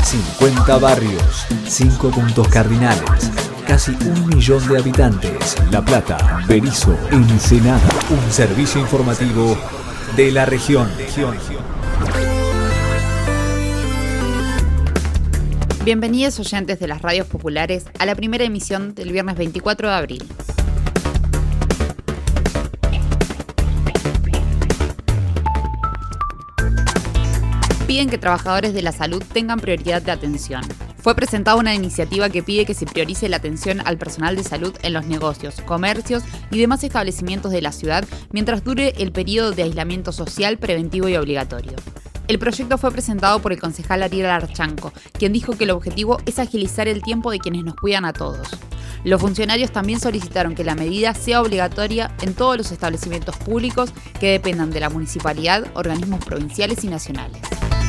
50 barrios, 5 puntos cardinales, casi 1 millón de habitantes. La Plata, Berisso, Ensenada. Un servicio informativo de la región. Bienvenidos oyentes de las radios populares a la primera emisión del viernes 24 de abril. Piden que trabajadores de la salud tengan prioridad de atención. Fue presentada una iniciativa que pide que se priorice la atención al personal de salud en los negocios, comercios y demás establecimientos de la ciudad mientras dure el periodo de aislamiento social, preventivo y obligatorio. El proyecto fue presentado por el concejal Ariel Archanco, quien dijo que el objetivo es agilizar el tiempo de quienes nos cuidan a todos. Los funcionarios también solicitaron que la medida sea obligatoria en todos los establecimientos públicos que dependan de la municipalidad, organismos provinciales y nacionales.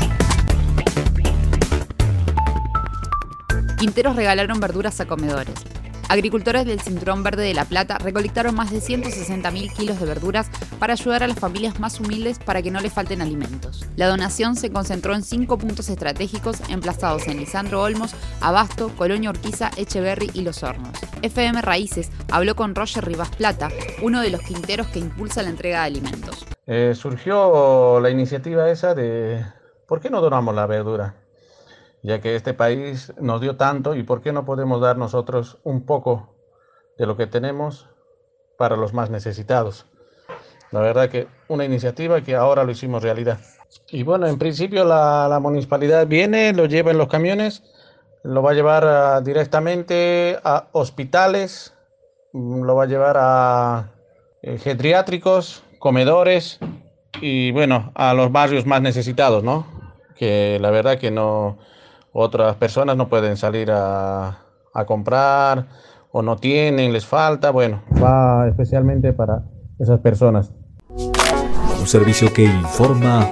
Quinteros regalaron verduras a comedores. Agricultores del Cinturón Verde de La Plata recolectaron más de 160.000 kilos de verduras para ayudar a las familias más humildes para que no les falten alimentos. La donación se concentró en 5 puntos estratégicos emplazados en Lisandro Olmos, Abasto, Colonia Urquiza, Echeverri y Los Hornos. FM Raíces habló con Roger Rivas Plata, uno de los quinteros que impulsa la entrega de alimentos. Surgió la iniciativa esa de ¿por qué no donamos la verdura? Ya que este país nos dio tanto, ¿y por qué no podemos dar nosotros un poco de lo que tenemos para los más necesitados? La verdad que una iniciativa que ahora lo hicimos realidad. Y bueno, en principio la municipalidad viene, lo lleva en los camiones, lo va a llevar directamente a hospitales, lo va a llevar a geriátricos, comedores y bueno, a los barrios más necesitados, ¿no? Que la verdad que no... Otras personas no pueden salir a comprar o no tienen, les falta. Bueno, va especialmente para esas personas. Un servicio que informa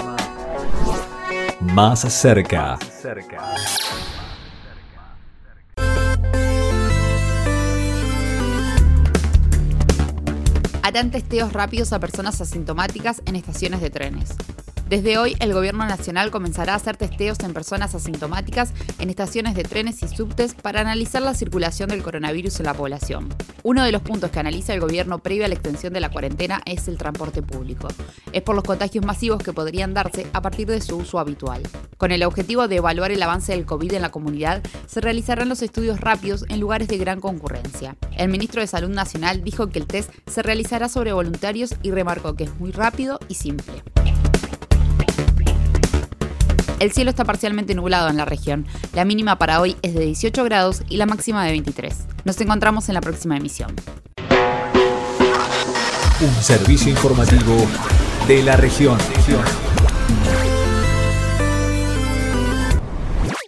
más cerca. Harán testeos rápidos a personas asintomáticas en estaciones de trenes. Desde hoy, el Gobierno Nacional comenzará a hacer testeos en personas asintomáticas en estaciones de trenes y subtes para analizar la circulación del coronavirus en la población. Uno de los puntos que analiza el Gobierno previo a la extensión de la cuarentena es el transporte público. Es por los contagios masivos que podrían darse a partir de su uso habitual. Con el objetivo de evaluar el avance del COVID en la comunidad, se realizarán los estudios rápidos en lugares de gran concurrencia. El ministro de Salud Nacional dijo que el test se realizará sobre voluntarios y remarcó que es muy rápido y simple. El cielo está parcialmente nublado en la región. La mínima para hoy es de 18 grados y la máxima de 23. Nos encontramos en la próxima emisión. Un servicio informativo de la región.